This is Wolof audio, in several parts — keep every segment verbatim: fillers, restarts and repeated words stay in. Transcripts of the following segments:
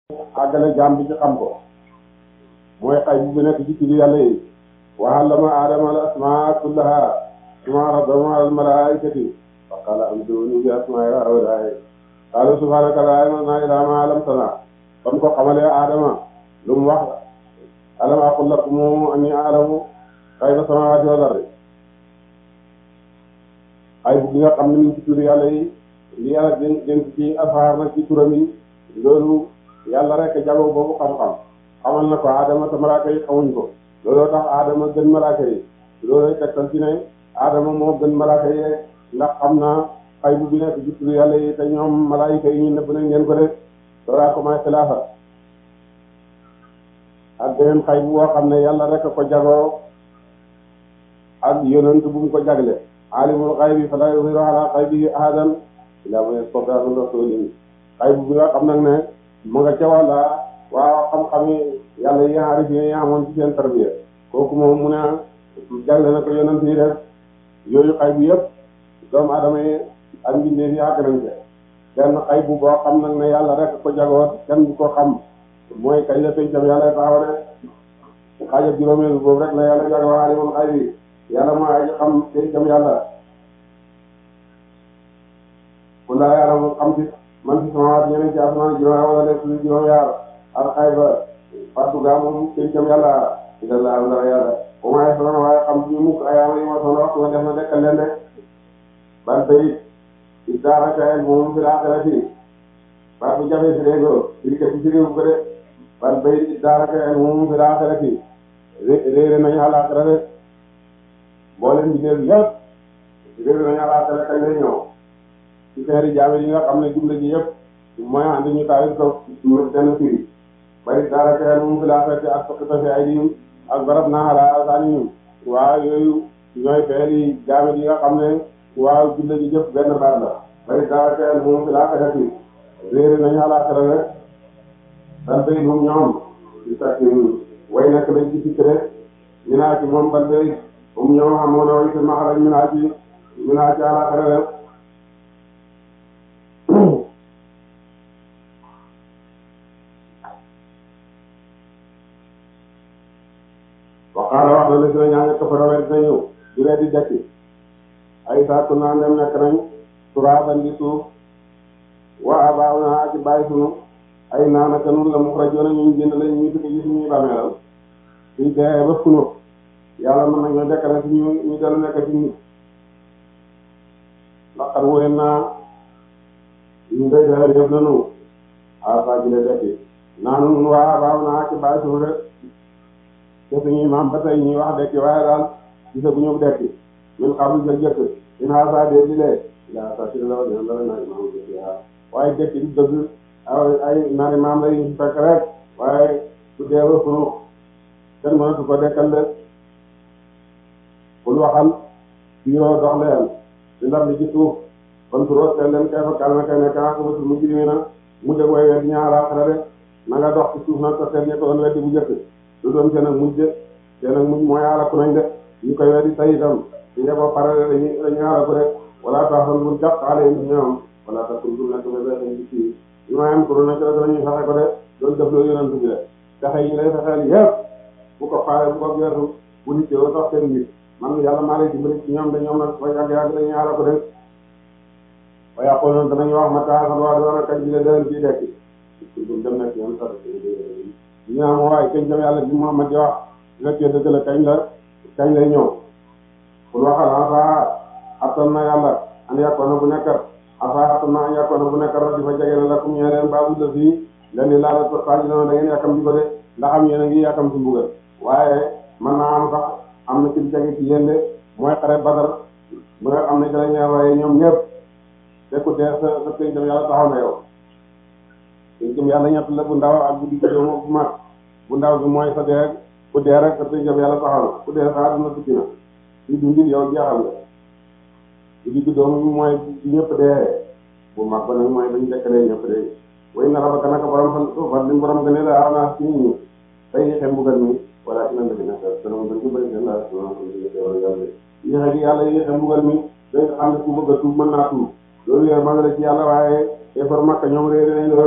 àggale jaam bi ci xam ko mooy xay bu nekk ci turu yàlla yi wa allama aadama al asmaa kullaha summa radahum ala al malaikati fa qala anbi'uni bi asma'i haa'ulaa'i qaalu subhaanaka laa ilma lanaa illaa maa 'allamtanaa ba mu ko xamalee aadama lu mu wax alam aqul lakum annii a'lamu ghayba samaawaati wal ardi xay bu bi nga xam ne ñu ci turu yàlla yi li yàlla dénk dénk ci afaar nag ci turam yi loolu yàlla rek jagoo boobu xam-xam xamal na ko Adama te malaaka yi xamuñ ko looloo tax Adama gën malaaka yi looloo tegtal ci ne Adama moo gën malaaka yi ndax xam naa xay bu bi nekk ci turu yàlla yi te ñoom malaayika yi ñu nëbb nañ ngeen ko def loola ko may xilaafa ak beneen xay bu boo xam ne yàlla rek ko jagoo ak yonent bu mu ko jagle alimul xaybi falaa yuzhiru alaa xaybihi ahadan illaa man irtadaa min rasuulin xay bu bi nga xam nag ne mu nga ca wàlla waaw xam-xami yàlla yi aarif yi amoon ci seen tarbiya kooku moom mu ne jagle na ko yonent yi def yooyu xay bu yëpp doomu adama yi ak mbindeef yi àgg nañ ci benn xay bu boo xam nag ne yàlla rek ko jagoo kenn du ko xam mooy kañ la pencam yàlla taxaw ne xaajab juróomeel boobu rek la yàlla jagoo alimul xaybi yàlla moo ay xam pencam yàlla ku laa yàlla mu xam ci man ci sama waat ñeneen ci asamaan juróom wala def suñu juróom yaar ak xay ba fàttu gaa moom pencam yàlla digal la am dara yàlla bu ma yeesoon waaye xam suñu mukk ayaama yi ma soxla waxtu nga def na dekkal leen de ban bayit iddaaraka ilmuhum fil aaxirati baat bu jafe si réego birika ci si réewu ko de ban bayit iddaaraka ilmuhum fil aaxirati réere nañu àllaaxira de mboolem bi néew yëpp réere nañu àllaaxira kañ lay ñëw ci feeri jaame yi nga xam ne jumla ji yëpp mooy andi ñu taawil ko benn firi bari dara keel mu fi laa fekk ak soqita fi ay diim ak barab naa ala asaanihim waaw yooyu ñooy feeri jaame yi nga xam ne waaw jumla ji yëpp benn baat la bari dara keel mu fi laa fekk réere nañu àllaaxira rek ban bay moom ñoom di sakk way nekk lañ ci sikk rek ñu naa ci moom ban bay moom ñoom xamoon na way si maxalañ ñu naa ci ñu naa ci àllaaxira rek waxaala wax na la si na ñaa nga këfara dina ñëw di lee di dekki ay saaku naa ndem nekk nañ turaaban di suuf waa baaw naa ak bàyyi sunu ay naanaka nun la muxrajoona ñu génn lañ ñu tukki ci suñuy bàmmeelal suñ dee ba funu yàlla mën nañoo dekkale si ñu ñu dellu nekk ci nit laqad wóyen naa ñu ngay dee def nanu a saa ji le dekki naanu nun waa baaw naa ak bàyyi sunu rek te suñuy maam ba tey ñuy wax dekki waaye daal gisa bu ñëw dekki min xam sa jëkk in xaasa dee di lee ila sa si la dina dara naari maam dekki aa waaye dekki di dëgg ay naari maam lay ñu fekk rek waaye su dee ba sunu kenn mënatu ko dekkal de bul waxal fiiroo dox leen di ndar li ci suuf kon turoo seen leen kay fa kalma kay nekk naa ko ba su mu jirimi na mu dëg way weddi ñaara xara de na nga dox ci suuf nag ko seen ñe ko doon weddi bu jëkk lu doon seen ak mujj de seen ak mujj mooy alaku nañ de ñu koy weddi tay itam su ñeboo pare dañuy dañuy alaku de wala taxal bul jàpp xaale yi ñoom wala taxul bul nekk ba beexañ ci fii li ma am kuru nekk rek dañuy fexe ko de loolu def loo yonent bi de fexe yi lay fexeel yëpp bu ko faale bu ko geesu bu nit yow sax seen mbir man yàlla maa lay dimbali ci ñoom de ñoom nag ba yàgg yàgg dañuy alaku de wa yaqulun danañu wax ma taxal waa doona kañ bi le dalen fii dekki bul dem nekk ñoom sax ñu am waaye kañ jëm yàlla bi Muhammad di wax su fekkee dëgg la kañ la kañ lay ñëw pour waxal asa attan na yàlla an yàkkoon na bu nekkat asa attan na an yàkkoon na bu nekkat rek di fa jege na la kum ñee leen baabu la fii leen di laala saji dana da ngeen yàkkam di ko de ndax am yéen a ngi yàkkam si mbugal waaye mën naa am sax am na ci jege ci yéen de mooy xare Badar bu nga xam ne jëla ñee waaye ñoom ñëpp fekku dee sa sa kañ jëm yàlla taxaw na yow péncam yàlla ñett la bu ndaw ak bu digg doomu bu mag bu ndaw bi mooy sa dee ku dee rek sa péncam yàlla taxaw na ku dee sa àdduna tukki na ci dundin yow jeexal nga bu digg doomu bi mooy bi ñëpp dee bu mag ba nag mooy bañ dekkalee ñëpp dee way na rabaka naka borom fan suufat lim borom gëne la arna ci nit ñi tey yéexe mbugal mi wala ci nan dafi nekk sanam gën ko bëri seen la yàlla yéexe gi yàlla yéexe mbugal mi day xam ne ku bëgg a tuub mën naa tuub loolu yooyu ma nga la ci yàlla waaye effort makka ñoom réeré nañ loolu de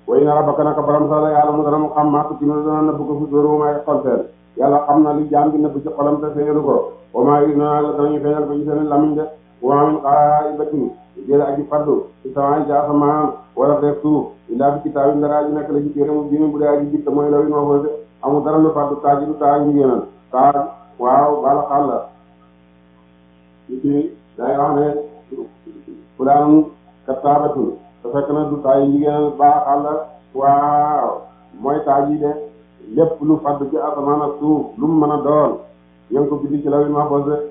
way na rabbaka naka borom sa la yàlla mu dana mu xam maa tukki nu dana nëbb ko fi dóoru may xol seen yàlla xam na li jaam bi nëbb ci xolam te feeñalu ko wa maa yi na la danañu feeñal ko ci seen lamiñ de wa maa min qaa'ibatin jële aji faddu ci sama ci asamaan wala def suuf illaa fi kitaabin dara aji nekk la ci téere mu biini bu dee aji bitt mooy law yi noo de amul dara lu faddu taaj du taaj njigéenal taaj waaw bala xaal la ci ci day wax ne fulaan kattaabatun te fekk na du taaj njigéenal bala xaal la waaw mooy taaj yi de lépp lu faddu ci asamaan ak suuf lu mu mën a doon yéen ko bindi ci law yi noo de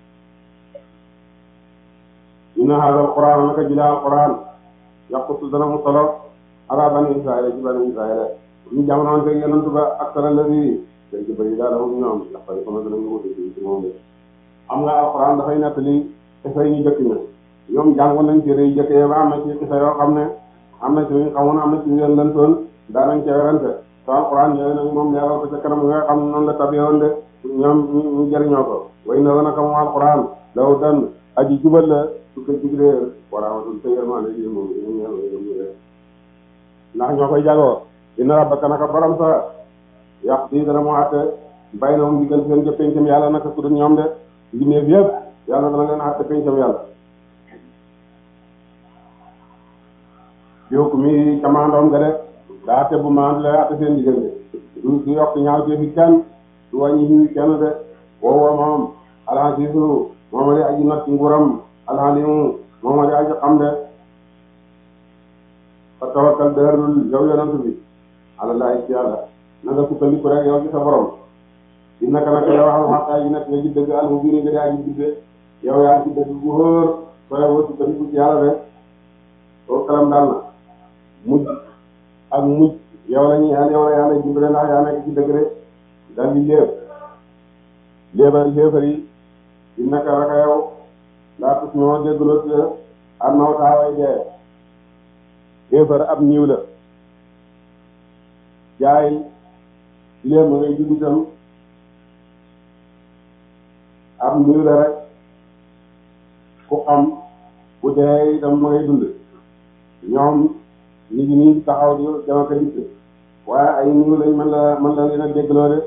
inna hada alquran naka jila alquran yaqutu dana mu solo ala bani israila ci bani israila ñu jamonoon teg yonent ba aksara ladi day ci bëri daal amul ñoom ndax bari comme danañu wute ci moom de xam nga alquran dafay nettali xisa yi ñu jëkk ña ñoom jàngoon nañ téere yi jëkkee ba am na ci xisa yoo xam ne am na ci ñu xamoon am na ci ñu leen lëntoon daanañ ca werante te alquran yooyu nag moom leeral ko ca kanam nga xam noonu la tabeewoon de ñoom ñu jëriñoo ko way na naka moom alquran law dan aji jubal la su ko jiglee wala watul te yërmande ji moom ñu ñëw ñu ndax ñoo koy jagoo inna rabbaka naka borom sa yàq di dana mu àtte bay na moom diggante seen jëf pencam yàlla naka ku dul ñoom de mbindeef yëpp yàlla dana leen àtte pencam yàlla yokku mi camandoom ga de daa àtte bu maand la àtte seen diggante du du yokk ñaaw jëfi kenn du wàññi xiwi kenn de woowa moom alhasiisu mooma di aji not ci nguuram alhalimu mooma di aji xam de fa tawakkal dërlul yow yonent bi alallahi ci yàlla na nga sukkandiku rek yow ci sa borom innaka naka yow al xaqaa yi nekk nga ji dëgg al mubiin nga di aji bidde yow yaa ngi ci dëgg bu hóor soo yow sukkandiku ci yàlla de soo kalam daal na mujj ak mujj yow la ñuy yàlla yow la yàlla dimbale ndax yaa nekk ci dëgg rek daal di léeb léebal léefar yi innaka naka yow laa tus ñoo déggloo ci am naw taaway dee léefar ab niiw la jaay léem ma ngay juddu itam ab niiw la rek ku xam bu dee itam ma ngay dund ñoom ñu ngi nii taxaw di dama ko dikk waaye ay niiw lañ mën la mën la leen a déggloo de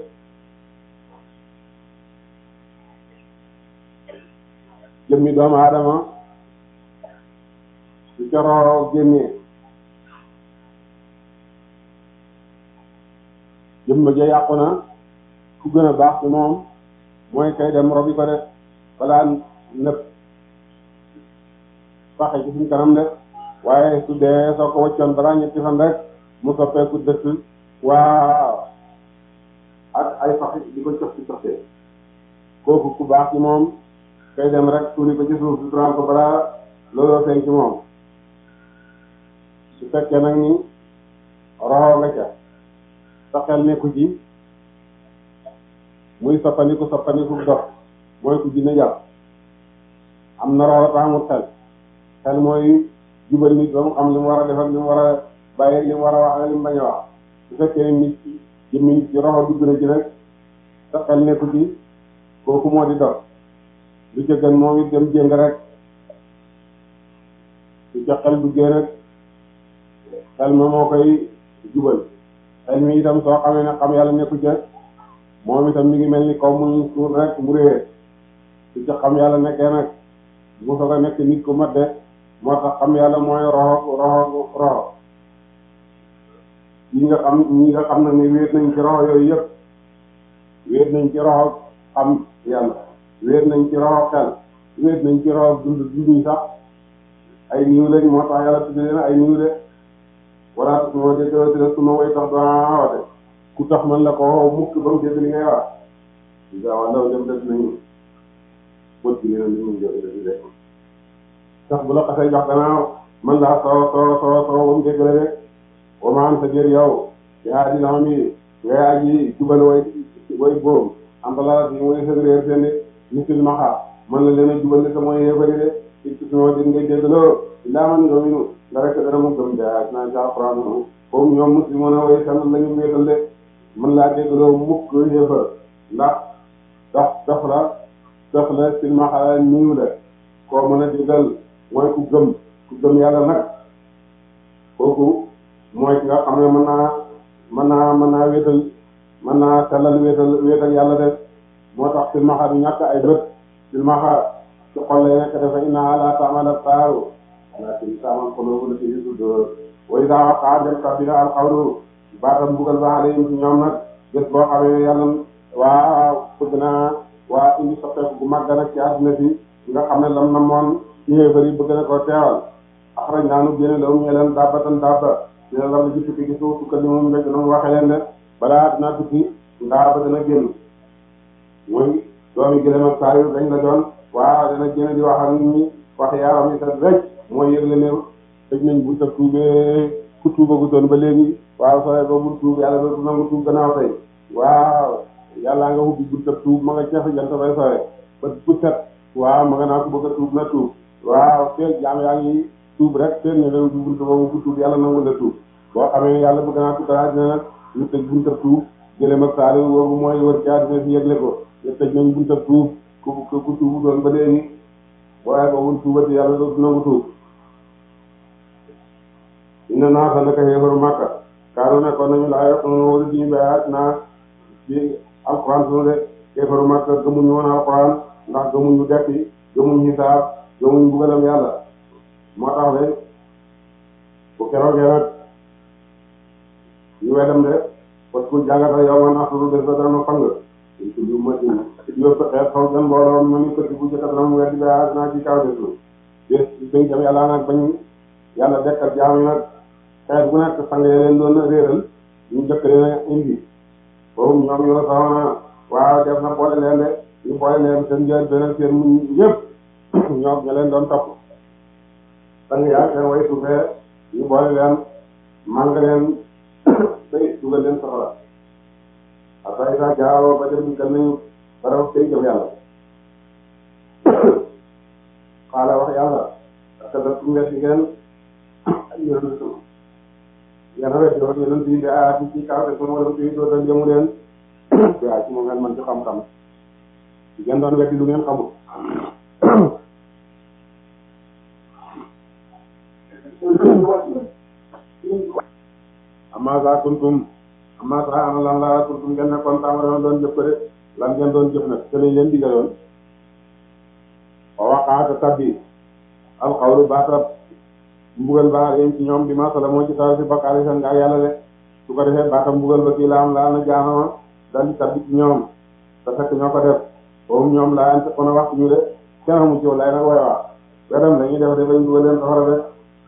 jëmmi doomu aadama su coroo génnee jëmm ja yàqu na ku gën a baax ci moom mooy kay dem robi ko de balaa nëpp faxe ci suñ kanam de waaye su dee soo ko waccoon balaa ñetti fan rek mu soppeeku dëkk waaw ak ay faxe di ko cof ci coftee kooku ku baax ci moom kay dem rek tuuri ko ci suuf du ko balaa looloo feeñ ci moom su fekkee nag ni roxo nga ca sa xel nekku ci muy soppaniku soppaniku dox mooy ku dina jàpp am na roxo ta amul xel xel mooy jubal nit ba mu xam li mu war a def ak li mu war a bàyyi li mu war a wax ak li mu bañ a wax su fekkee nit jëmmi nit ci roxo dugg na ci nag sa xel nekku ci kooku moo di dox lu ca gën moom it dem jéng rek su ca xel duggee rek xel ma moo koy jubal xel mi itam soo xamee ne xam yàlla nekku ca moom itam mi ngi mel ni kaw muñ suur rek mu réer su ca xam yàlla nekkee nag mu soog a nekk nit ku mat de moo tax xam yàlla mooy roxo roxo roxo ñi nga xam ñi nga xam nag ni wéet nañ ci roxo yooyu yëpp wéet nañ ci roxo xam yàlla wéet nañ ci roxo xel wéet nañ ci roxo dund dunduñ sax ay niw lañ moo tax yàlla tudde leen ay niw de wala su ma déggee su ma woy tax daa wate ku tax man la ko wow mukk ba mu dégg li ngay wax waaw ndaw dem def nañu bët bi nee li mu jóge dëgg rek sax bu la xasee jox gannaaw man laa soo soo soo soo ba mu dégg la rek wa ma am sa jër yow yaa di lama mi ngay aji jubal way way boobu am balaa di mooy seen réer seen misil maxa man la leen a jubal ne sa mooy yéefari de ci ci suma dégg ngay dégg loo illaa man nga minu nga rek dana mu gëm daa naa ci alquran foofu ñoom muslimoon a way sanal lañu wéetal de man laa dégg loo mukk yéefar ndax dox dox la dox la silmaxa niiw la koo mën a déggal mooy ku gëm ku gëm yàlla nag kooku mooy ki nga xam ne mën naa mën naa mën naa wéetal mën naa sellal wéetal wéetal yàlla def moo tax silmaxa du ñàkk ay bët silmaxa ci xol lay nekk dafa inna la ta'mal absaaru walakin ta'mal quluubu llati fi sudur wa iza waqa'a dem kabira al qawlu baatam mbugal ba alayhim ci ñoom nag bés boo xamee ne yàlla waa bëgg naa waa indi soppeeku bu mag nag ci àdduna bi nga xam ne lam na moon ci xéefar yi bëgg na koo teewal axraj naa nu génne la ñu leen dabbatan dabba dina lam ji tukki gi suuf tukka li moom mbéj na mu waxe leen ne balaa dina tukki ndaar ba dana génn mooy doomi gëlëm ak saa yu dañ la doon waaw dana génn di wax ak nit ñi wax yaram yi set rek mooy yëgle ne tëj nañ bu ta tuubee ku tuubagu doon ba léegi waaw sooy ba bul tuub yàlla dootu nangu tuub gannaaw tey waaw yàllaa nga ubbi bunta tuub ma nga ceex jant bay sooy ba bu set waaw ma nga naa ko bëgg a tuub na tuub waaw feeg jaam yaa ngi tuub rek feeg ñu leen ubbi bunta boobu ku tuub yàlla nangu la tuub boo xamee ne yàlla bëgg naa tuutalaa dina nag ñu tëj bunta tuub gëlëm ak saali boobu mooy wër ci àddina si yëgle ko ñu tëj nañ bunta tuub ku ku tuubu doon ba léegi waaye boobu tuubati yàlla dootu nangu tuub inna naa sa naka xeefaru màkka kaanu nekkoon nañu laa yokk noonu wala diñu bayaat naa ci alquran sunu de xeefaru màkka gëmuñu woon alquran ndax gëmuñu dekki gëmuñu xisaab gëmuñu mbugalam yàlla moo tax de bu keroogee nag ñu weddam de parce que jàngata yow ma naxtulu bés ba dana fang ñu tudd mati yóbbu xeet xaw jan mbooloo ma ni këti bu jëkkat ram weddi bayaat naa ci kaw des bés dañ jam yàlla nag bañ yàlla dekkal jaam yi nag xeet bu nekk sang leen doon réeral ñu jëkk leen indi boobu ñoom ñoo saxoona waaw def na boole leen de ñu boole leen seen jël beneen seen muñ yëpp ñoom ña leen doon topp sang yaa seen way suufee ñu boole leen màng leen bay dugal leen soxla après ça jaaroo ba dem di gën nañu baraw tey jëm yàlla xaala wax yàlla parce que daf tumbee si ngeen yonent yéen a weesu yoon yonent yi daa ci kaw te sama wala ci dootal jëmu leen daa ci moom ngeen mën ci xam-xam ngeen doon weddi lu ngeen xamul amma saa kuntum amma saa ana lan laa kuntum ngeen nekkoon tàmbali doon jëf ko de lan ngeen doon jëf nag te lañ leen digaloon wa waqaata tabbi alxawlu baatab mbugal ba yéen ci ñoom bi masala moo ci taw si bakkaari seen nga yàlla de su ko defee baatam mbugal ba kii la am laa na jaanama dal di tabbi ci ñoom te fekk ñoo ko def boobu ñoom laa ante kon a wax ñu de kenn xamu ci lay nag way wax wedam dañuy def de bañ dugal leen safara de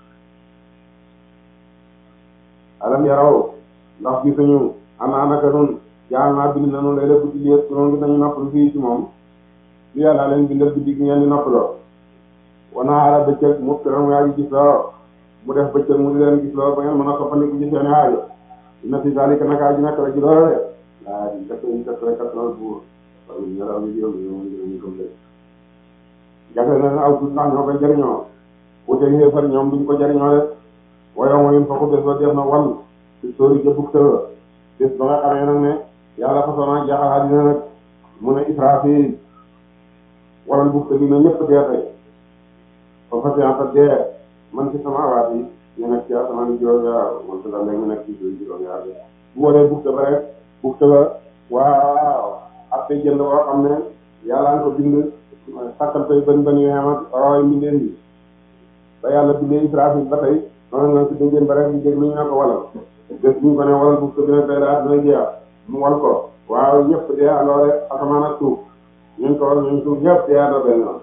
alam yaraw ndax gisuñu ana naka nun jaan naa bind nanu lay def guddi liet noonu ngi nañu noppalu fii ci moom li yàlla leen bindal guddi gi ngeen di noppaloo wana ala bëccëg mu kiram yaa ngi gis loo mu def bëccëg mu di leen gis loo ba ngeen mën a soppandiku ci seen aajo dina fi zalika naka ji nekk la ci loolu de waa di def ñu def rek loolu buur wala ñu raw ñu juróom ñu ñu ñu ko def jagle na aw tuut ndax ñoo koy jëriñoo ku teg xeefar ñoom duñ ko jëriñoo de waaye mooy fa ko bés ba def na wal ci sóori jëbug tëra bés ba nga xamee nag ne yàlla façon jeexal àddina nag mu ne Israfil waral bug tëgi na ñëpp dee tey ba fas yanta dee man ci sama awaat yi ñu nekk ci asamaan juróom yaar man ci la léegi ñu nekk ci juróom yaar bi bu waree bug ba rek bug ba waaw ak tey jënd boo xam ne yàlla nga ko bind sàkkal koy bën bën yu xem ak rooy mbindeen bi ba yàlla bindee Israfil ba tey noonu nga si déggeen ba rek di dégg lu ñu ne ko walal bés bu ñu ko ne walal bug bi ne tey daal dina jeex mu wal ko waaw ñëpp dee aloore asamaan ak suuf ñun ko ñun suuf ñëpp dee andoo benn yoon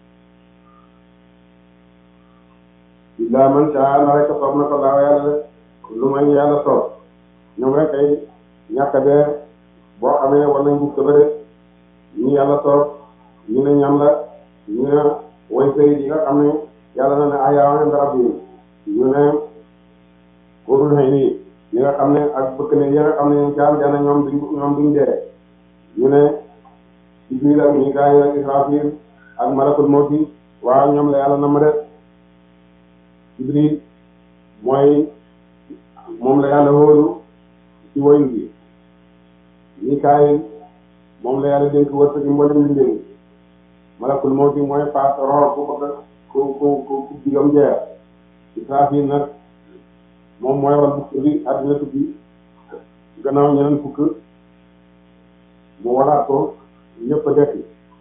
illa man saa na rek soob na ko laaw yàlla de lu may yàlla soob ñoom rek ay ñàkk dee boo xamee ne war nañ bugg ba de ñu yàlla soob ñu ne ñam la ñu ne way sëy yi nga xam ne yàlla na ne ayaawan darab yi ñu ne kóorul xëy nii ñi nga xam ne ak bëkk ne yi nga xam ne jaam jana ñoom duñ ñoom duñ dee ñu ne Jibril ak Mikaayil ak Israfil ak malakul mawti waaw ñoom la yàlla na ma def Jibril mooy moom la yàlla wóolu ci woyu bi Mikaayil moom la yàlla dénk wërsëg yi mboolem mbindéen malakul mawti mooy faat roor ku ko ku ku ku digam jeex Israfil nag moom mooy wal bukk bi àddina tukki gannaaw ñeneen fukk mu walaat ko ñëpp a dekki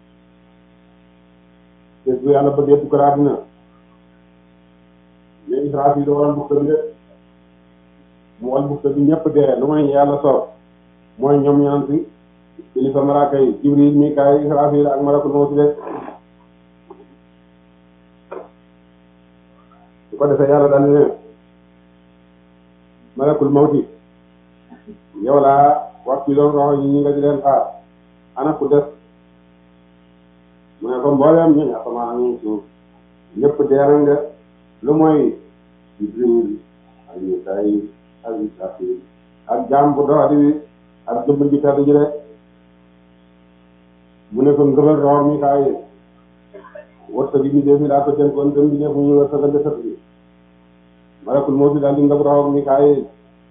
te bu yàlla bëggee tukkal àddina mais Israafil wal bukk bi de mu wal bukk bi ñëpp dee lu may yàlla soob mooy ñoom ñaan si kilifa malaaka yi Jibril Mikaayil Israafil ak malakul mawti de su ko defee yàlla daal ne malakul mawti yow laa wax ci doon roxo yi ñi nga di leen xaar ana ku def mu ne ko mbooleem ñu asamaan ñu suuf ñëpp dee nañ de lu mooy Jibril ak Mikaayil ak Israafil ak jaam bu doxadi bi ak jëmm ji tedd ji de mu ne ko ngëbal roxo Mikaayil wërsëg bi def mi daa ko dénkoon dem bi def mu ñu wërsëgal de sët bi malakul mawti daal di ngëb roxo Mikaayil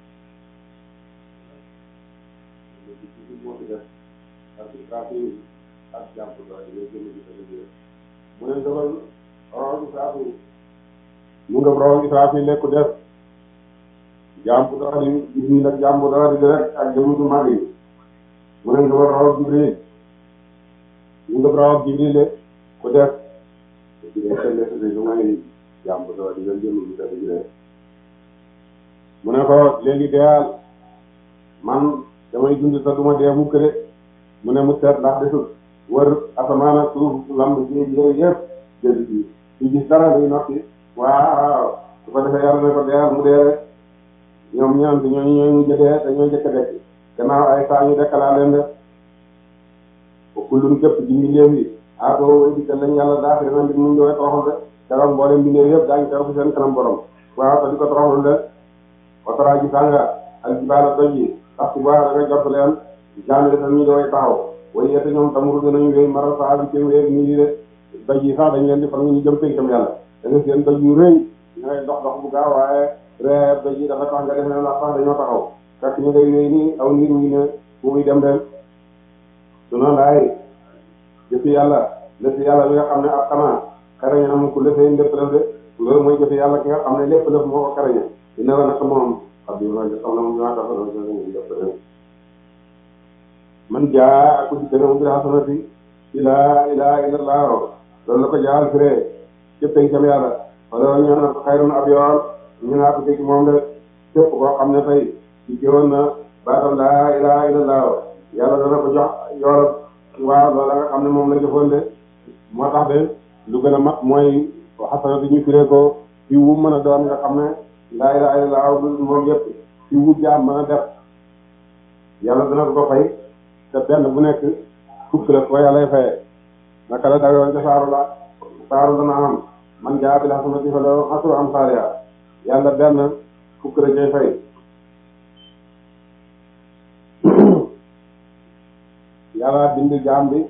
ak jàpp doole yooyu jëmm ji tedd ji mu ne ngëbal roxo Israafil mu ngëb roxo Israafil lekku def jaam bu doxadi Jibril ak jaam bu doxadi rek ak jëmm ju mag yi mu ne ngëbal roxo Jibril mu ngëb roxo Jibril ku def lu may jaam bu doxadi yooyu jëmm ji tedd ji mu ne ko léegi deyal man damay dund te duma dee mukk de mu ne mu seet ndax desul wër asamaan ak suuf lamb ci yooyu yëpp jënd ci ci gis dara luy noppi waaw su ko defee yàlla ne ko deyal mu dee rek ñoom ñaan bi ñooñu ñooy mujj dee te ñooy jëkk dekk gannaaw ay saa ñu dekkalaa leen de kullum képp ci mbindeef yi aatoo way dikkal lañ yàlla daaxiri na mbir mu ñëwee toroxal de keroog mboolem mbindeef yëpp daañu teew fi seen kanam borom waaw te di ko toroxal de watara ji sànga ak jibaala doj yi tax ci baa da nga jot leen jaamile tan ñu dooy taxaw way yette ñoom tamuru dinañu wéy mara saa bi ci wéy nii di de doj yi sax dañ leen di far ñu jëm pencam yàlla da nga seen doj yu rëy ñu ngay dox dox bu gaaw waaye reer doj yi dafa tax nga def ne ndax sax dañoo taxaw fekk ñu ngay wéy nii aw niir wi ne fu muy dem dem su noonu laay jëfi yàlla lépp yàlla bi nga xam ne ak xanaa xarañe na mu ko lëfee lépp lëf de loolu mooy jëfi yàlla ki nga xam ne lépp lëf moo ko xarañe dina la naka moom xam bi ma xam na mu ñaa dafa def man jaa aku di gëna bi hasanati ila ila ila allah loolu la ko jaal firee jëppee jam yàlla wala ñu na xayrun ab yool ñu naa ko ci moom de képp koo xam ne tey ci jëwoon na baatam laa ilaha illa allah yàlla dana ko jox yool waaw loola nga xam ne moom la jëfoon de moo tax de lu gën a mat mooy xasanati ñu firee ko fi wu mën a doon nga xam ne laa ilaha illa allah moom yëpp fi wu jaam mën a def yàlla dana ko fay te benn bu nekk fukk la ko yàlla fayee naka la dayoon ca saaru la saaru dana am man jaa bil hasanati falahu ashru amsaalihaa yàlla benn fukk la cay fay yàlla bind jaam bi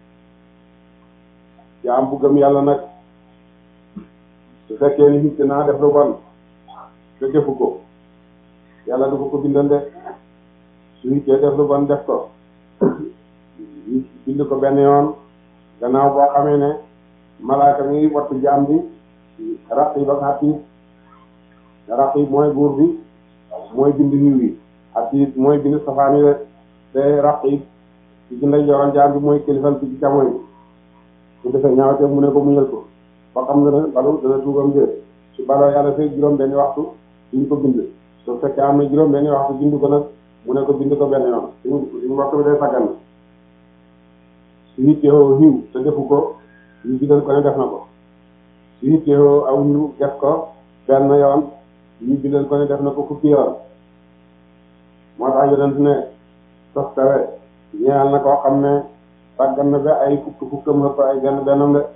jaam bu gëm yàlla nag su fekkee ni nit naa def lu bon te defu ko yàlla du ko ko bindal de su hittee def lu bon def ko bind ko benn yoon gannaaw boo xamee ne malaaka mi wattu jaam bi raqib ak atiid raqib mooy buur bi mooy bind yiw yi atiid mooy bind safaan yi rek te raqib ci ci ndeyjooram jaam bi mooy kilifal ci ci càmmoñ su defee ñaawte mu ne ko muñal ko ba xam nga ne balu dana tuubam jël su baloo yàlla fay juróom benni waxtu duñ ko bind su fekkee am na juróom benni waxtu bind ko nag mu ne ko bind ko benn yoon suñu suñu waxtu bi day saggan su hitteewoo xiw te defu ko ñu bindal ko ne def na ko su hitteewoo aw xiw def ko benn yoon ñu bindal ko ne def na ko fukki yoon moo tax yonent ne sos tawe ñeexal na koo xam ne saggan na ba ay fukk fukkam ëpp ay benn bennam de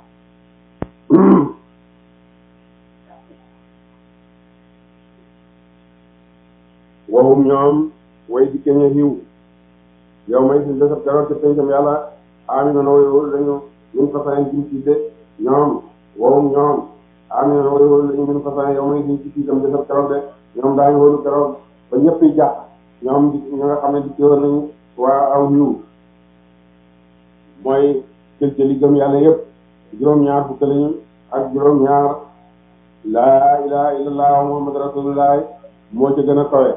waxum ñoom way dikke ñe xiw yow may si desab keroog ci pencam yàlla amina na way wóolu lañu min façon jim ci de ñoom waxum ñoom amina na way wóolu lañu min façon yow may si ci siisam desab keroog de ñoom daañu wóolu keroog ba ñëpp yi jàpp ñoom di ñi nga xam ne dikki woon nañu waa aw xiw mooy cël cëli gëm yàlla yëpp juróom-ñaar fukk lañu ak juróom-ñaar laa ilaha illallah muhammad rasulullah moo ca gën a kawe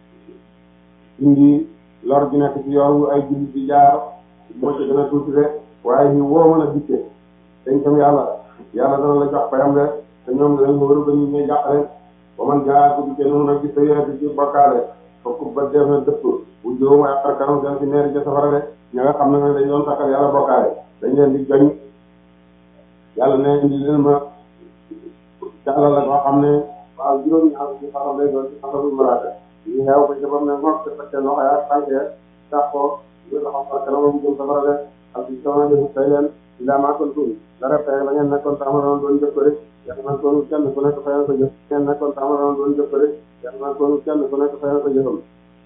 indi lor gi nekk ci yoon ay jullit di jaar moo ca gën a tuuti de waaye ñu woo mën a dikkee dañ tam yàlla yàlla dana la jox payam de te ñoom dañ wëru ba ñu ñuy jàqale ba man jaa ko dikkee noonu nag gis te yéen ci bokkaale fokk ba def na dëpp bu jóom ay xar kanam seen ci neeri ca safara de ña nga xam ne nag dañ doon takkal yàlla bokkaale dañ leen di joñ yàlla ne indi leen ma jàllal la koo xam ne waaw juróom ñaar ci xaram lay doon ci xasabu malaaka ñu xeew ko ca bam ne mos te fekkee loxo ya tànkee tax ko ñu loxo xar kanam jëm safara de ak ci sama defu tey leen ila maa kon tuuti dara fee la ngeen nekkoon taamaloon doon jëf ko rek yàlla na koonu kenn ku nekk fayal ko jëf ngeen nekkoon taamaloon doon jëf ko rek yàlla na koonu kenn ku nekk fayal ko jëfam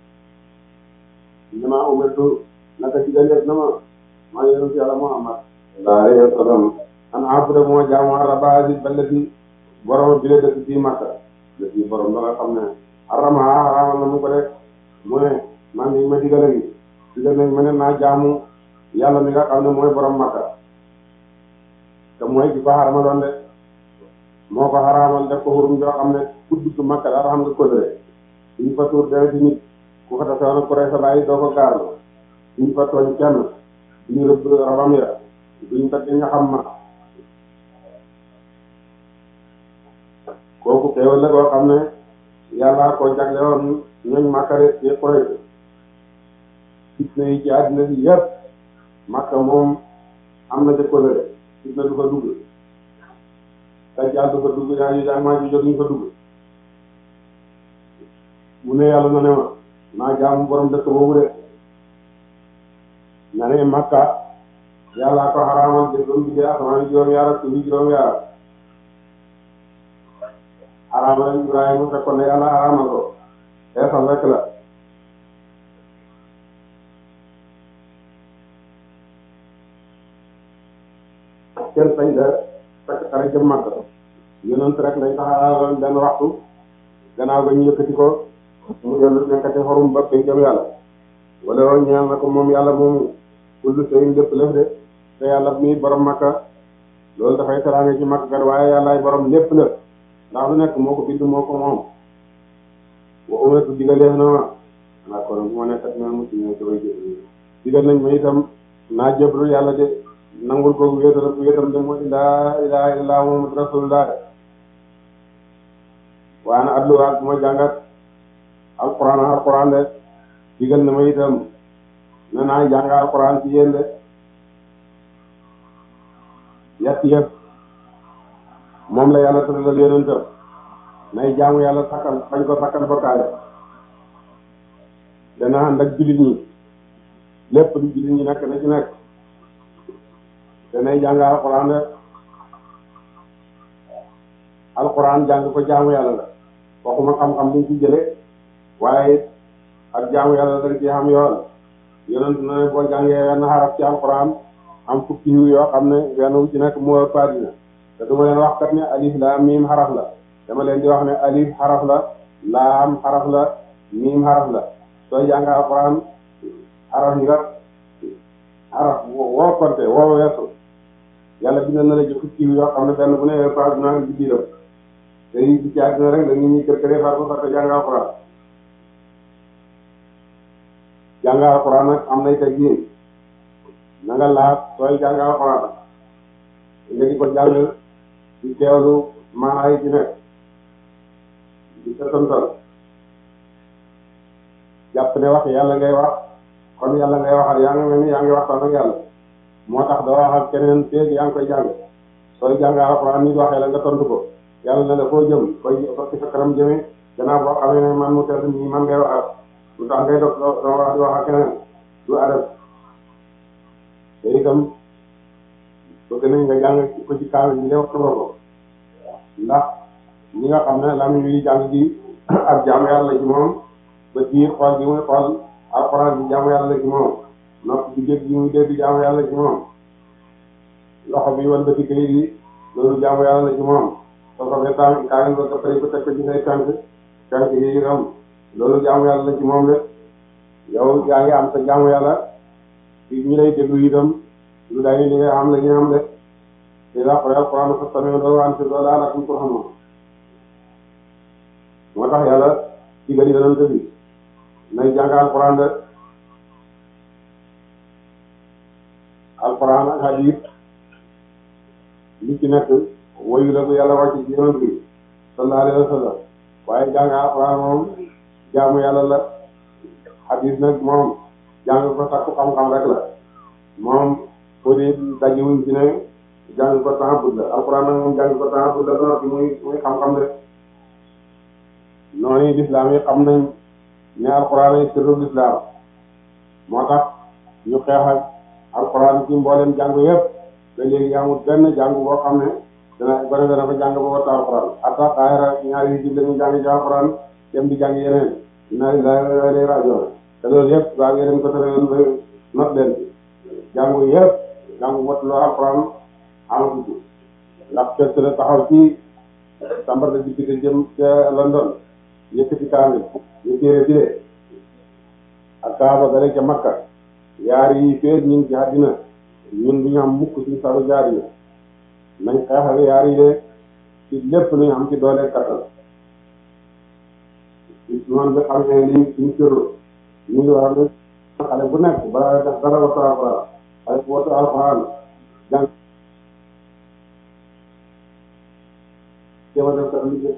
dama umirtu naka ci gëndeef na ma maa yonent yàlla Muhammad sallallahu alayhi wa sallam an abuda moo jaamu rabbi ballati borom bi la dëkk fii Makka la fii borom la nga xam ne arama aramal na mu ko def mu ne man ni ma digal gi digal nañ ma ne naa jaamu yàlla mi nga xam ne mooy borom Makka te mooy ki ko xaramaloon de moo ko xaramal def ko xurum joo xam ne ku dugg Makka daal xam nga kóllëre suñu fa tuur deret ci nit ku fa tasewoon ku rey sa bàyyi doo ko gaarlu suñu fa tooñ kenn duñu rëbb rabam ya duñu tagg nga xam ma kooku xéewal la koo xam ne yàlla ko jagle woon ñooñ Makka de ci koy fitna yi ci àddina bi yëpp Makka moom am na ca kóllëre fitna du fa dugg dajjaal du fa dugg yaa ñu jaay maa ji jóg ñu fa dugg mu ne yàlla na ne ma naa jaamu borom dëkk boobu de na ne Makka yàlla ko xaraamal jël doom bi de asamaan juróom yaar ak suufi juróom yaar xaraamal Ibrahima fekkoon ne yàlla xaraamal ko xeesal rek la kenn sañ da fekk xare jëm Makka yonent rek lañ taxawal benn waxtu gannaaw ba ñu yëkkati ko mu dellu nekkati xorum ba koy jëm yàlla wala woon ñeel na ko moom yàlla moomu kullu seen lépp lëf de te yàlla mi borom Makka loolu dafay teraange ci Makka kat waaye yàllaay borom lépp lëf ndax lu nekk moo ko bind moo ko moom wa umirtu digaleef na ma naa ko bu ma nekkat mel musi ne damay jébbalu digal nañ ma itam naa jébbalu yàlla de nangul ko wéetal wéetam de mooy laa ilaaha illallaah muhammadu rasuulullaah waaye na adlu ak bu ma jàngat alquran alquran de digal na ma itam ne naa jàng alquran ci yéen de yett yëpp moom la yàlla tëddal yonentam nay jaamu yàlla sakkal bañ ko sakkal bokkaale dana ànd ak jullit ñi lépp lu jullit ñi nekk na ci nekk danay jàng alquran de alquran jàng ko jaamu yàlla la waxuma xam-xam liñ ci jële waaye ak jaamu yàlla dañ ci xam yoon yonent na ne boo jàngee wenn xaraf ci alquran am fukki yu yoo xam ne wenn wu ci nekk moo paadina te duma leen wax kat ne alif laam miim xaraf la dama leen di wax ne alif xaraf la laam xaraf la miim xaraf la sooy jàng alquran xaraf yi nga xaraf woo konte woo weesu yàlla bindal na la ci fukki yu yoo xam ne benn bu ne paadina ngi ci biiram te yi ci ci àddina rek la nit ñi kër këree far ba far te jàng alquran jàng alquran nag am nay teggin na nga laaj sooy jàng alquran nga di ko jàng di teewlu maanaa yi ci nekk di setantal jàpp ne wax yàlla ngay wax kon yàlla ngay waxal yaa ngi mel ni yaa ngi waxtaan ak yàlla moo tax doo wax ak keneen feeg yaa ngi koy jàng sooy jàng alquran nit waxee la nga tontu ko yàlla ne la foo jëm koy ci sa kanam jëmee gannaaw boo xamee ne man mu tedd nii man ngay wax lu tax ngay dox doo wax di wax ak keneen du adab te itam bëgg nañ nga jàng ko ci kaal bi def ko ko ndax ñi nga xam ne lamiñ wi jàng gi ak jaamu yàlla ci moom ba tiir xool gi muy xool alxuraan bi jaamu yàlla ci moom nopp bi dégg gi muy dégg jaamu yàlla ci moom loxo bi wal ba ci këyit yi loolu jaamu yàlla ci moom soo ko fee tànk kaay ba pare ko teg ko ci say tànk tànk yi itam loolu jaamu yàlla ci moom de yow yaa ngi am sa jaamu yàlla ci ñi lay déglu itam lu day li nga xam la ñu am de di la xoyal Alxuraan fastami'uu lahu wa ansituu la'allakum turhamuun moo tax yàlla ci gën yonent bi nay jàng alquran de alquran ak hadith li ci nekk woyu la ko yàlla wàcc ci yonent bi sallallahu alayhi wa sallam waaye jàng alquran moom jaamu yàlla la hadith nag moom jàng ko sakku xam-xam rek la moom foo di dajiwuñ ci ne jàng ko taxabut la alquran nag moom jàng ko taxabut la doon ci muy muy xam-xam de noonu lislaam yi xam nañ ne alquran ay sirru lislaam moo tax ñu xeex ak alquran ci mboolem jàng yëpp ba léegi amul benn jàng boo xam ne dana gone dana ko jàng ba wattu alquran atta xaayara ñaari yi jib lañu jàng ci alquran dem di jàng yeneen inna lillahi wa inna ilayhi raji'un te loolu yëpp waa ngi leen ko tëral ba not leen ci jàngu yëpp jàngu wattuloo alquran amatu ci ndax fekk na taxaw ci sambar de député jëm ca London yëkkati kaamil ñu téere bi de ak kaaba gale ca Makka yaar yi feet ñun ci àddina ñun du ñu am mukk suñu saru jaar yi nañ xeexale yaar yi de ci lépp lu ñu am ci doole kattan noonu bi xam ne li suñu sërlu ñu ngi war a xale bu nekk balaa def dara wattu alxuraan xale bu wattu alxuraan jàng jéema def kat liggéey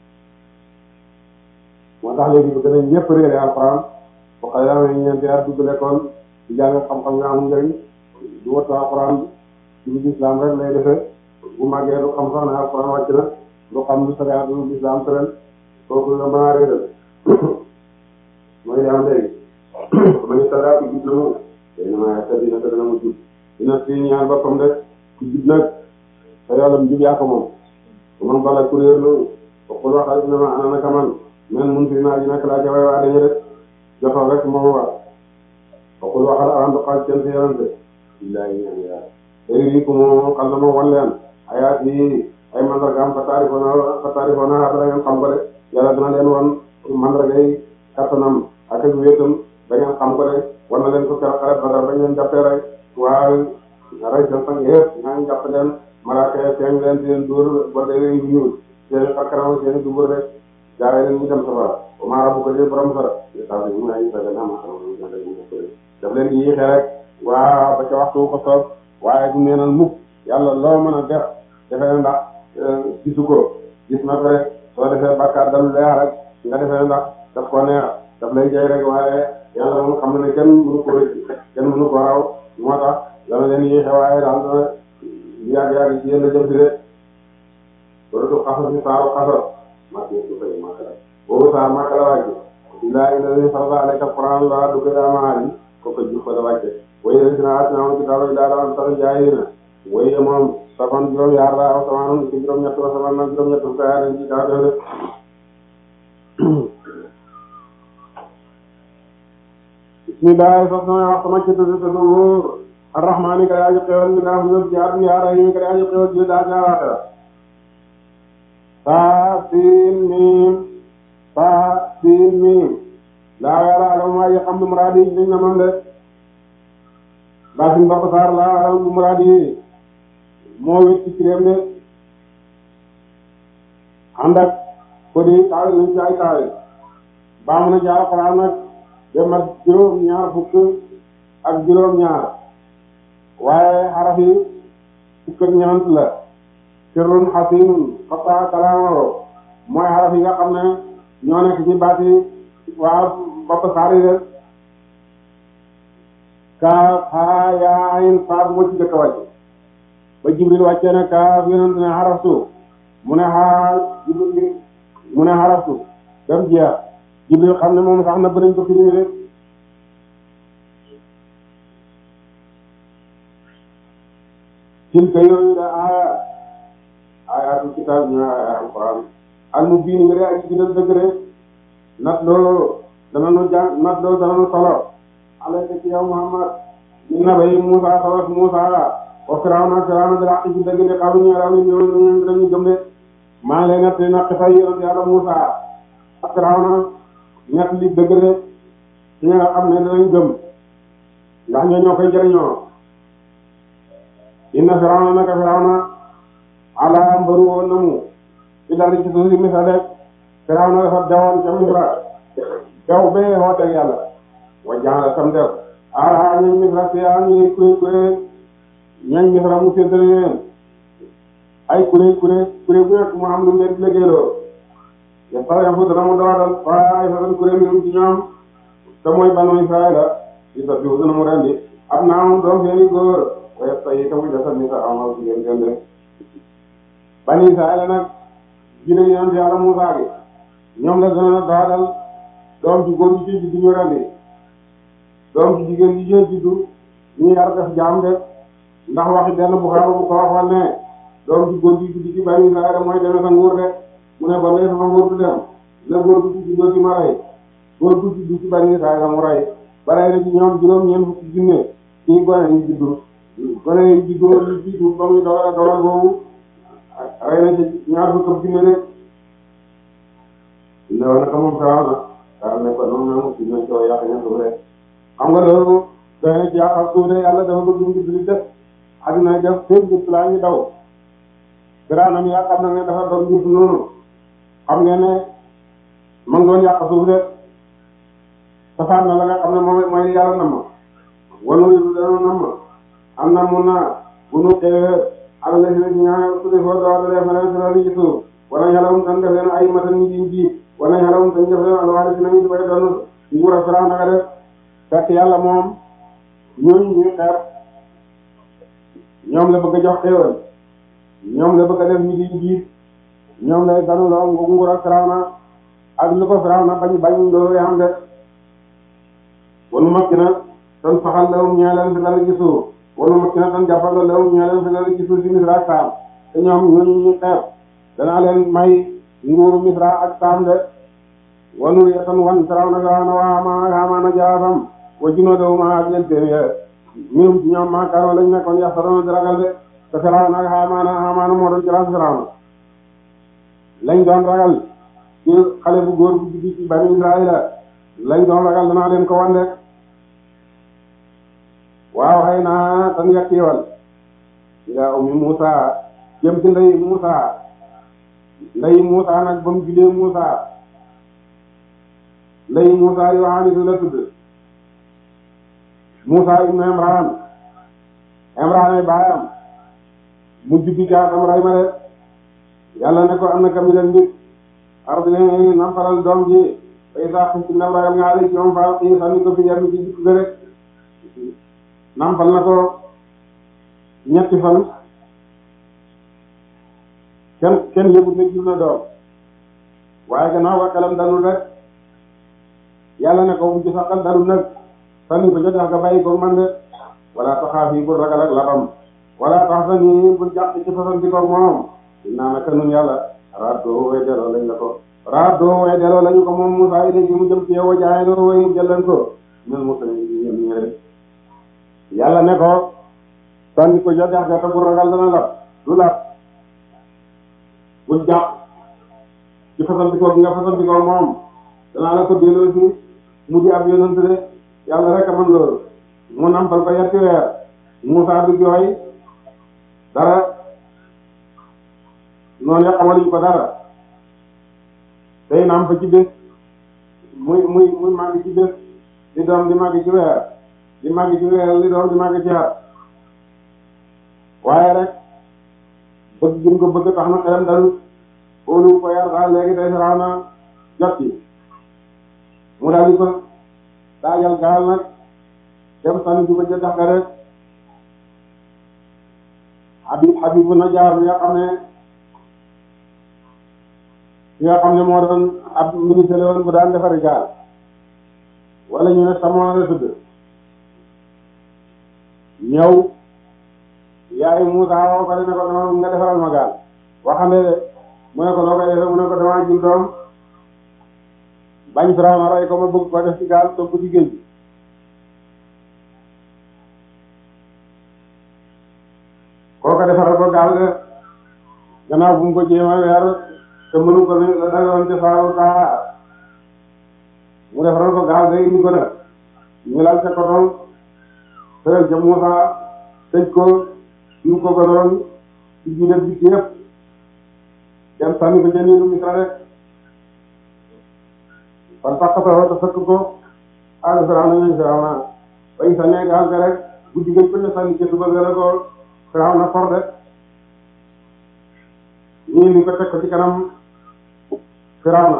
moo tax léegi bu gën a ñëpp réere alxuraan bu xale yaa ngi ñeenti at dugg l'école di jàng xam-xam nga am njëriñ du wattu alxuraan ci biir islam rek lay defee bu màggee du xam sax ne alxuraan wàcc na du xam lu sariya du islam tëral kooku la mën a réeral mooy li am léegi ma ngi saddaa ci jub na mu tey na maa sa dina sa dina mu jub dina si ñaan boppam de ku jub nag sa yoolam jub yaa ko moom su man bala kuréer lu bokkul waxal dina ma ana naka man men mun fi naa ji nak laa jaway waa dañu rek jotoon rek moom waa bokkul waxal arandu xaaj seen si yonante billahi ñaan yaa tey rii ku mu xam na ma wan leen ayaat yi ay mandargaam fa taarifoona fa taarifoona dara ngeen xam ko de yàlla dina leen wan mandargay kattanam ak ak wéetam da ngeen xam ko de war na leen ko keroog xaret Badar ba ngeen jàppee rek waaye rey seen sang yëpp ñaa ngi jàpp leen malaaka yi feeñ leen di leen dóor ba day leen di ñuul seen xarkanam seen dubur rek jaaree leen ñu dem safara ba maa rabu ko di borom sara sa mu ay sa gën a ma daf leen di yéexee rek waa ba ca waxtu ko soob waaye du neenal mukk yàlla loo mën a def defee ndax gisu ko gis na ko rek soo defee bàkkaar dalu leer rek nga defee ndax daf ko neex daf lay jay rek waaye yàlla moom xam ne kenn mënu ko rëcc kenn mënu ko raw moo tax dana leen yéexe waaye daal dana yàgg-yàgg ci yéen la jëm si de suratu xasas si saaru xasas mak du fay makala boobu saar makala wàcce illaa illa li farada alayka alquran la du ko daamaali ko ko juf la wàcce way leen sina atinaamu kitaaba illaa la am tax jaayina way moom safan juróom yaar la aw samaanum ci juróom ñett wa samaan nag juróom ñett fu kaa dañ ci kaa de bismillah sos na wax sama ci tudd tudd wóor arrahmaani ka yaaji xewal mi naa fu ci àdduna yaa rahimi ka yaaji xewal ci daa ñaawaatara saa siin miim saa siin miim laa yàlla alam waaye xam lu muraadi yi liñ na man de baasin bopp saar laa alam lu muraadi yi moo wét ci kiréem de ànd ak ko di taal nañ ci ay taal baamu na ci alxuraan nag dem ak juróom ñaar fukk ak juróom ñaar waaye xaraf yi fukk ak ñeent la sirrun xasinun xataa kalaamaro mooy xaraf yi nga xam ne ñoo nekk ci baati waa bopp saar yi de kaaf haa yaa ayn saar moo ci jëkk a wàcc ba jibril wàccee ne kaaf yonent ne xaraftu mu ne haa jibril mu ne xaraftu dem jeex jibril xam ne moom sax na bënañ ko firi de tilka yooyu da aaya ayatul kitaab ñu aaya alquran al mubiin nga de ak bidal dëgg de nat loo dana nu jàng nat loo dana nu solo alayka ci yow Muhammad min nabayi Muusa sawat Muusa wa Firawna Firawna dara ci dëgg de xamu ñu raw ñu ñu dañu gëm de maa ngi lay natt na xifay yonent Yàlla Muusa ak Firawna ñett li dëgg de ci nga xam ne danañ gëm ndax ñoo ñoo koy jëriñoo inna Firawna naka Firawna ala mbaru woon na mu ci dara ci suuf si misal rek Firawna dafa dewoon ca Misra dew bee wooteeg yàlla wa jaala tam def ah ñooñ Misra si ah ñu kuréel kuréel ñooñ Misra mu séddale leen ay kuréel kuréel kuréel bu nekk mu am lu leen di liggéeyloo ya sax ya fu dana mu doodal waaye sa kuréel yi ci ñoom te mooy banu Israëla di sa fiw dana mu rendi am naa moom doom seeni góor waaye say ka mu desal ni sa amal si ngeen gën bani Israëla nag jine yonent yàlla Muusaa gi ñoom la gën a doodal doom ci góor ji ci juddu ñu rendi doom ci jigéen ji jee juddu ñu yar def jaam def ndax waxi benn bu xaaba bu ko waxoon ne doom ci góor ji juddu ci bani Israëla mooy demee sa nguur de mu ne kon léegi sama nguur du dem la góor gu ci juddoo ci ma rey góor gu juddu ci bani Israëla mu rey ba rey na ci ñoom juróom ñeent fukki junne ci gone yi juddu gone yi juddu yi juddu ba muy doole doole boobu rey na ci ñaar fukki junne rek ne woon naka moom xew na daal ne ko noonu na ci ñoom coow yàq ña suuf rek xam nga loolu doy na ci yàqal suuf de yàlla dafa bëgg mu di def adduna def fépp gis laa ñu daw Firawna mi nga xam ne dafa doon jur noonu xam ngeen ne ma ngi doon yàq suuf de safaan na la nga xam ne moom mooy yàlla nam ma wanu yu dana nam ma am na mun naa bu nu xewee ala la si ñaa sudi foo doo def na si la li ci suuf wala yàlla tan def leen ay matan ñi diñ ji wala yàlla tan def leen alwaari si nañu di bay doon nguur a Firawna nga def fekk yàlla moom ñooñu ñuy xeer ñoom la bëgg a jox xéewal ñoom la bëgg a def ñi diñ ji ñoom lay danu loo nguur a Firawna ak lu ko Firawna bañ bañ loolu yam de wanu makki na tan saxal lawum ñeeleen fi dara ci suuf wanu makki na tan jàppal lawum ñeeleen fi dara ci suuf ci Misra ak Saam te ñoom ñooñu ñuy xeer danaa leen may nguuru Misra ak Saam de wanu yetan wan Firawna Firawna wa Haamaana Haamaana jaasam wa junuudahuma ak leen seen ya minum ci ñoom maakaaroo lañ nekkoon yaxtaroona di ragal de te Firawna ak Haamaana Haamaana moo doon jëlaat Firawna lañ doon ragal ci xale bu góor bu juddu ci bani Israëla lañ doon ragal danaa leen ko wan de waaw xëy naa tan yàkkiiwal ila ummi Muusa jëm ci ndey Muusa ndey Muusa nag ba mu julee Muusa ndey Muusa Yohaanisu la tudd Muusa ibnu Imraan Imraan ay baayam mu juddu caatam ray ma de yàlla ne ko am na kamilan nit ardi nampalal doom ji bay saa xis ci ndam ragal nga ale ci moom faal xii sànni ko fi yenn ci jikk ga rek nampal na ko ñetti fan kenn kenn yëgut ne jur na doom waaye gannaaw ba xelam dalul rek yàlla ne ko bu ci saxal dalul nag sànni ko jotax nga bàyyi ko man de wala taxaaf yi bul ragal ak labam wala tax sa nii bul jàq ci façon di ko moom dinaa naka nun yàlla raddoo way delloo lañ la ko raddoo way delloo lañu ko moom Musaa yi léegi mu jëm ci yow jaay loo way jëlan ko ñun Musaa yi ñëm ñëre yàlla ne ko sànni ko jotax nga te bul ragal dana lab du lab bul jàq ci façon di ko nga façon di ko moom danaa la ko delloo si mu di ab yonent de yàlla rek a mën loolu mu nampal ko yetti weer Musaa du jooy dara noonu ya xamaluñ ko dara day namp ci bés muy muy muy màgg ci bés di doom di màgg ci weer di màgg ci weer li doom di màgg ci at waaye rek bëgg gën ko bëgg tax na xelam dalut óolu ko yar daal léegi day saraaw na jot ci mu daal di ko daajal gaal nag dem sànni ci ko jëtax ga rek Habib Habib na jaar bi nga xam ne ki nga xam ne moo doon ab ministre la woon bu daan defari gaal wala ñu ne Samoon la tudd ñëw yaay Muusaa woo ko ne ko dama nga defaral ma gaal waxande de mu ne ko loo koy defee mu ne ko damaa jur doom bañ Firawna rey ko ma bëgg ko def ci gaal toog ko ci géej gi koo ko defaral ko gaal de gannaaw bu mu ko jéema weer te mënu ko ne la daloon ci saaru taa mu defaral ko gaal de indi ko nag ñu lal ca kotoon tëral ca Muusaa tëj ko ñu ko gënoon ci biir bi yëpp dem sànni ko ca niiru Misra rek kon taxatoo te fekk ko àll Firawna ñooñu Firawna bañ sànnee gaal ga rek guddi gañ ko ne sànni ci suba ga ko Firawna for de ñii li ko teg ko ci kanam Firawna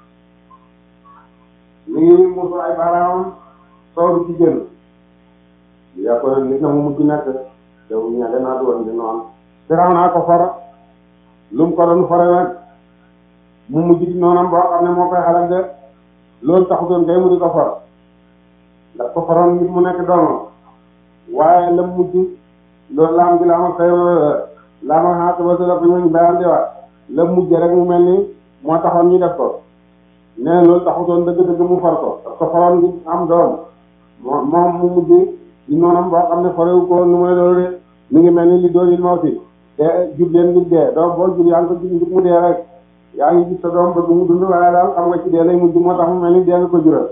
mi ngi muusu ay baaraamam sooru ci génn yaa ko nit na mu mujj nekk yow ñaare naa doon di noonu Firawna ko for lu mu ko doon fore nag mu mujj di noonam boo xam ne moo koy xalak de loolu taxutoon kay mu di ko for ndax ko foroon nit mu nekk doomam waaye la mujj loolu laam gi la ma fay la ma xaat ba la ko ñu bayal di waat la mujj rek mu mel ni moo taxoon ñu def ko nee loolu taxutoon dëgg-dëgg mu for ko parce que foroon ngi am doom moo moom mu mujj di noonam boo xam ne forewu ko nu may loolu de mi ngi mel ni li doolil mawti te jur leen ngir dee doom boo jur yaa ngi ko jur ngir mu dee rek yaa ngi gis sa doom bëgg mu dund waaye daal xam nga ci dee lay mujj moo tax mu mel ni dee nga ko jural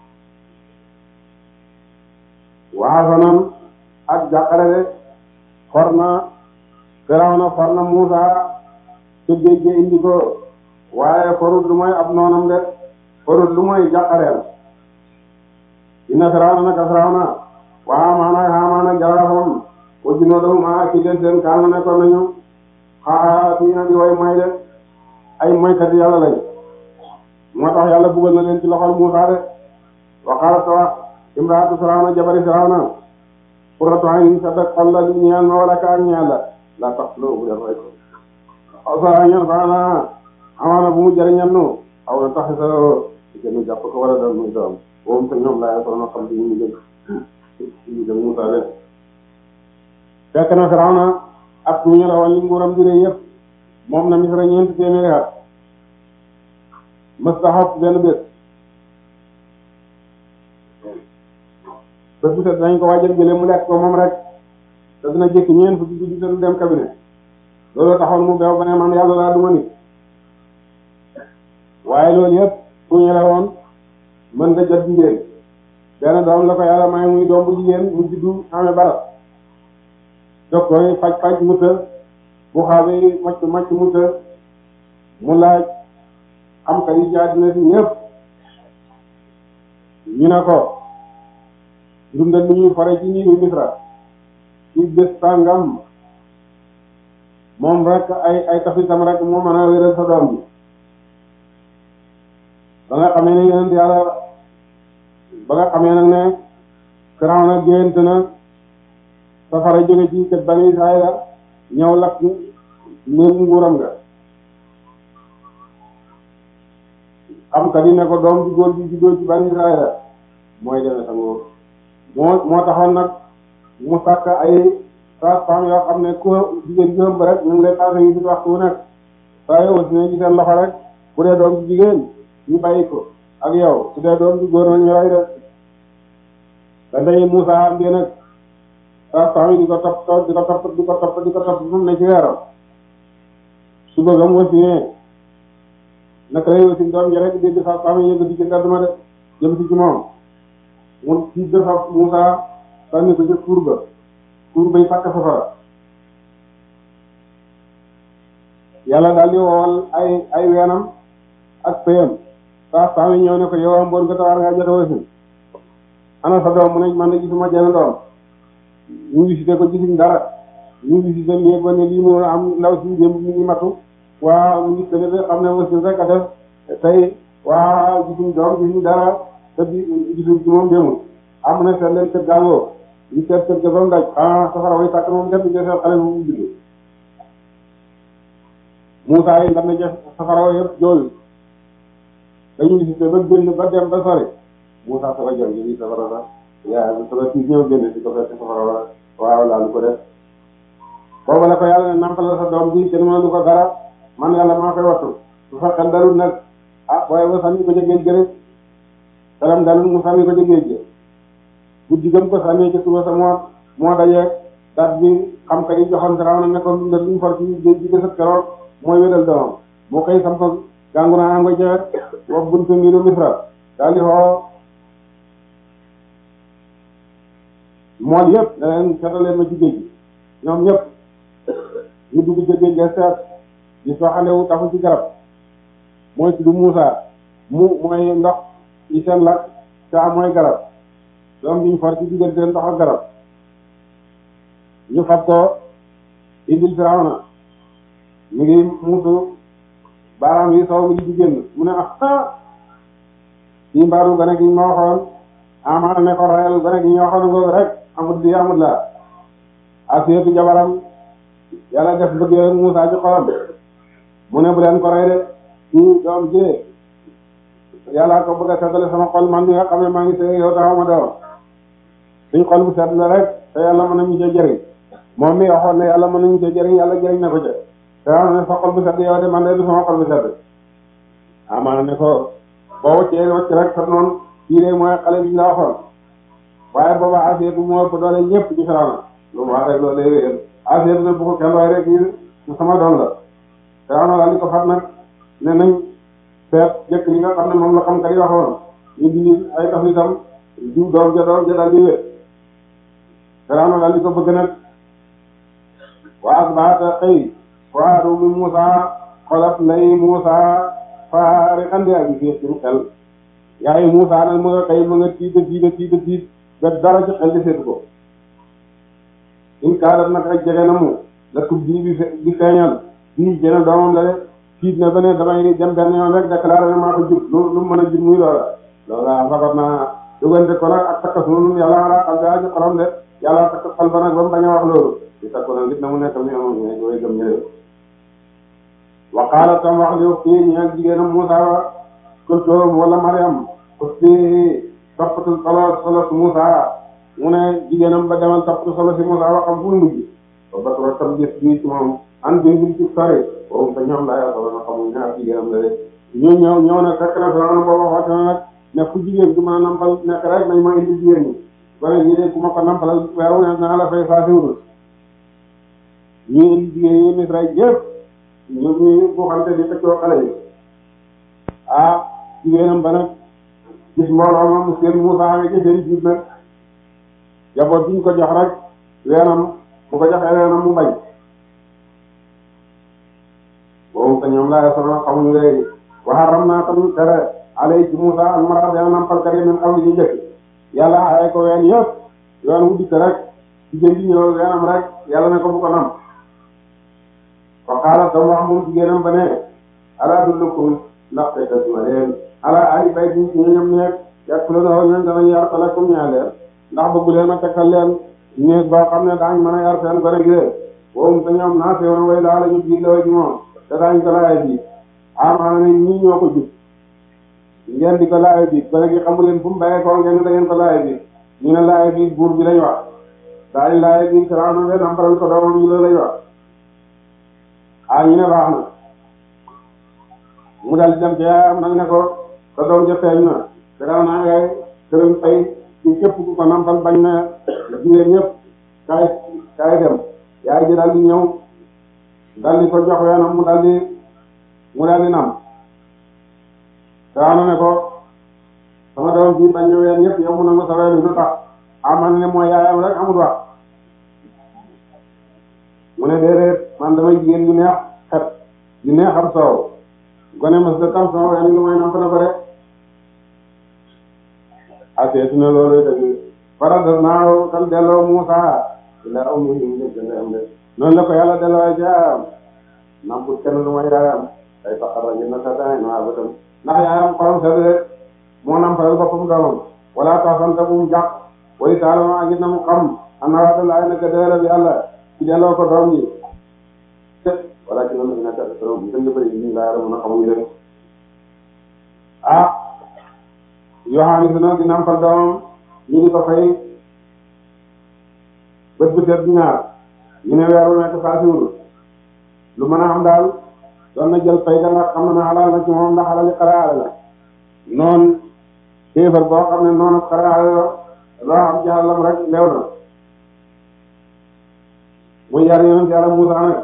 waaw noonu ak jàqare de for na Firawna for na Muusa te géej gi indi ko waaye forut lu mooy ab noonam de forut lu mooy jàqareel inna Firawna naka Firawna waa maanaam Haamaana jawaabam wa junuudahum maa ci des seen kaanu nekkoon nañu xaa fii na di way mooy de ay moykat yàlla lañ moo tax yàlla buggal na leen ci loxol Muusa de wa qaalat wax imraatu Firawna jabari Firawna qurratu aynin sa dëkk xol la li ñeel ma wala kaa ñeel la laa tax loo bu leen rey ko xawsa ñeel faana amaana bu mu jëriñal nu aw na taxi sa gënu jàpp ko wala dal muy doom boobu te ñoom laa ko na xam li ñu dëkk ñu dem Muusa de fekk na Firawna ak ñu la woon li nguuram di rëy yëpp moom na Misra ñeenti téeméeri at mës taxaw benn bés bés bu set dañ ko waajal jële mu lekk ko moom rek te dina jékki ñeent fukki guddi te du dem cabinet loolu taxoon mu beew ba ne man yàlla laa duma nit waaye loolu yëpp ku ñu la woon mën nga jot jigéen benn doom la ko yàlla may muy doom bu jigéen mu juddu amee barat dog koy faj faj mu të bu xaabee macc macc mu të mu laaj am ka yi jaar dina si ñëpp ñu ne ko dundal lu ñuy fare ci ñiiru Misra ci bés tàngam moom rek ay ay tafitam rek moo mën a wéral sa doom bi ba nga xamee ne yonent yàlla ba nga xamee nag ne Firawna gént na safara jóge ci kër Bani Israayil ñëw lakk néegu nguuram nga xam ka di ne ko doom bi góor bi juddoo ci Bani Israayil mooy demee sa nguur moo moo taxoon nag mu sàkk ay sages-femmes yoo xam ne ku jigéen ji ëmb rek ñu ngi lay passé yi ci waxtu wu nekk saa yoo si ne ci seen loxo rek bu dee doom ji jigéen ñu bàyyi ko ak yow su dee doom ji góor nañu ray def ba tey Muusa am bi nag sages-femmes yi di ko topp di ko topp di ko topp di ko topp moom ne ci weeram su bëgg am wasi ne naka lay wasi doom ji rek dégg sages-femmes yi yëg di ci ndàdduma de jëm si ci moom mun ci defa Muusa sànni ko ca kuur ba kuur bay fàkk safara yàlla daal di woowal ay ay weenam ak payam saa saa yi ñëw ne ko yow am boon nga tawar ngaa jot a wasin ana sa doom mu ne man de gisuma jenn doom ñu visité ko gisuñ dara ñu visité néeg ba ne lii mu am ndaw si démb mi ngi matu waa mu ngi tëdd de xam ne wasin rek a def tey waa gisuñ doom gisuñ dara te bi gisuñ ci moom demul am na seen leen kër gàngoo ñu seet kër ga ba mu daj ah safara way tàkk moom def di seen xale bu mu judd Muusaa yi ndam na jëf safara way yëpp jooyu dañu visité ba génn ba dem ba sori Muusaa saba jëm yi safara la yaa saba siis ñëw génn si ko fekk safara la waaw laa lu ko def booba la ko yàlla ne nampalal sa doom bi kenn mënu ko dara man yàlla maa koy wattu su fa xel dalul nag ah waaye ba sànni ko ca géej gi rek xelam dalul mu sànni ko ca géej gi guddi gëm ko sànni ci suba sa moo moo dajeeg daat bi xam ka yi joxoon Firawna ne ko ndal luñ for ci géej gi desat keroog mooy wédal doomam moo koy sam ko gàngu naa am nga jawet wax buntu ngiru Misra daal di xoo mool yëpp da leen seetaleen ma ci géej gi ñoom ñëpp ñu dugg ci géej gi seet di soxandewu taxu ci garab mooy tudd Muusaa mu mooy ndox ci seen lakk caa mooy garab doom biñ for ci diggante ndox ak garab ñu fab ko indil Firawna mi ngi muutu baaraam yi soow mi di ci génn mu ne ah ah kii mbaaru gone gi ma waxoon amaana ne ko rayal gone gi ñu waxoon nga rek amut di amut la Asiyatu jabaram yàlla def bëggee Muusaa ci xolam mu ne bu leen ko rey de kii doom ji yàlla ko bëgg a seddale sama xol man mi nga xam ne maa ngi sëy yow taxaw ma doom suñ xol bu sedd la rek te yàlla mën nañu cee jëriñ moom mi waxoon ne yàlla mën nañu cee jëriñ yàlla jëriñ na ko ca te xam ne sa xol bu sedd yow de man de du sama xol bu sedd amaana ne ko boo wëccee wëcc rek sa noonu kii de mooy xale bi ñu la waxoon waaye booba Asiyatu moo ëpp doole ñëpp ci Firawna lu mu wax rek loolu lay wéyal Asiyatu ne bu ko kenn roy rek kii sama doom la Firawna daal di ko fat nag ne nañ seet jëkk li nga xam ne moom la xam kat yi waxoon ñu dindi ay taf itam diw doom ja doom ja daal di wéet Firawna daal di ko bëgg nag wa asbaata xëy fuaadu bi Muusaa xolat lay Muusaa faari andi ak yi ci xel yaayu Muusaa nag mu nga xëy mu nga tiit a tiit a tiit a tiit ba dara ci xel di seetu ko in kaadat nag rek jege na mu la tub bii bi bi feeñal bii jëne doomam la de tiit na ba ne damay dem benn yoon rek déclaré ne maa ko jur lu lu mën a jur muy loola loola fabat naa dugante ko nag ak takka sunu yàlla ala xal gaa ci xolam de yàlla takk xol ba nag ba mu bañ a wax loolu di takko nag nit na mu nekk mi amoon ñe way gëm ñële wa qaala tam wax li fii ñeel jigéenam Muusaa wa kultoom wala Mariam aussi toppatu solo solo si Muusaa mu ne jigéenam ba demal toppatu solo si Muusaa wa xam fu mu mujj ba batoro tam gis bii ci moom an bin bin ci sori boobu te ñoom laa solo na xamul ñaar jigéenam la de ñu ñëw ñëw nag fekk na Firawna booba xoote na nag ne fu jigéen du mën a nampal nekk rek nañ ma indi jigéen ñi wane ñi de ku ma ko nampalal weeru ne naa la fay saa siwul ñu indi jigéen ñi Misra yëpp ñu ñu bu xamante di feccoo xale yi ah jigéenam ba nag gis mbooloo ma mu seen Muusaa nga ci seen jiit nag jaboot bi ñu ko jox rek weenam bu ko joxee weenam mu bañ boobu te ñoom laa sono xamuñu léegi waxaram naa tam tere alay ci Muusaa almara dana nampalkat yi min xam li ñu njëkk yàlla aaye ko ween yëpp yoon wu dikk rek jigéen ji ñëw weenam rek yàlla ne ko bu ko nam wa qaala tam wax moom jigéenam ba ne ala dullukum ndax te tasuma leen ala ali bay bi ñu ñoom neeg yàq la na ñoom danañ yar talakum ñaa leen ndax bëggu leen a tekkal leen néeg boo xam ne daañ mën a yar seen gone gi de boobu te ñoom naa sewoon way laa la ñu jiit la ci moom te daañ ko laaya bi amaana ne ñii ñoo ko jub ngeen di ko laaya bi gone gi xamu leen fu mu bàyyee ko ngeen da ngeen ko laaya bi ñu ne laaya bi buur bi lañ wax daañ laaya bi Firawna de namparal ko doomam ñu la lañ wax ah ñu ne baax na mu dal di dem ci yaayam nag ne ko sa doom ja feeñ na te daal naa ngay këram fay ci képp ku ko nampal bañ na jigéen ñëpp kaay kaay dem yaay ji daal di ñëw dal di ko jox weenam mu dal di mu dal di nam Firawna ne ko sama doom ji bañ na ween ñëpp yow mu nangu sa ween lu tax aman ne mooy yaayam rek amul wax mu ne déedéet man damay jigéen ñu neex xet ñu neex am soow gone mas da tam sama ween lu may namp na ko rek Asiyatu ne loolu dëgg faradal naaw tam delloo Muusaa ila ummihi mu dégg ndeyam de noonu la ko yàlla delloo jaam namput kenn lu may yaayam day faqara gën na sa daay naa ba tam ndax yaayam xolam sedd de moo nampalal boppam doomam wala taxsanta bu mu jàq way taalama ak it na mu xam ana waata laay naka delloo bi yàlla ci delloo ko doom ji wala ci loolu dina teel trop bu gën bëri ñu laa mën a xamuñ leen ah Yohaanis nag di nampal doomam ñu di ko fay bët bu set ñaar ñu ne weer wu nekk saa siwul lu mën a am daal doon na jël fay da nga xam ne xalaal na ci moom ndax xalali xaraale la noonu kéefar boo xam ne noonu xaraale la loo am ci xalalam rek leew na muy yar yonent yàlla Muusaa nag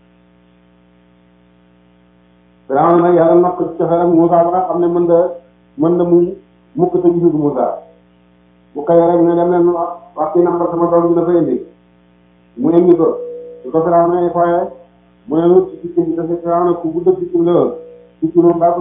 Firawna nag yàlla nokk ci cofee rek Muusaa ba nga xam ne mën da mën da muy mukk te gisul Muusaa bu xëy rek ne dem leen wax wax ci nambar sama doom bi dafa indi mu indi ko su ko Firawna yi fooyee mu ne lu ci sikkim bi dafa Firawna ku gudd sikkim la woon sikkim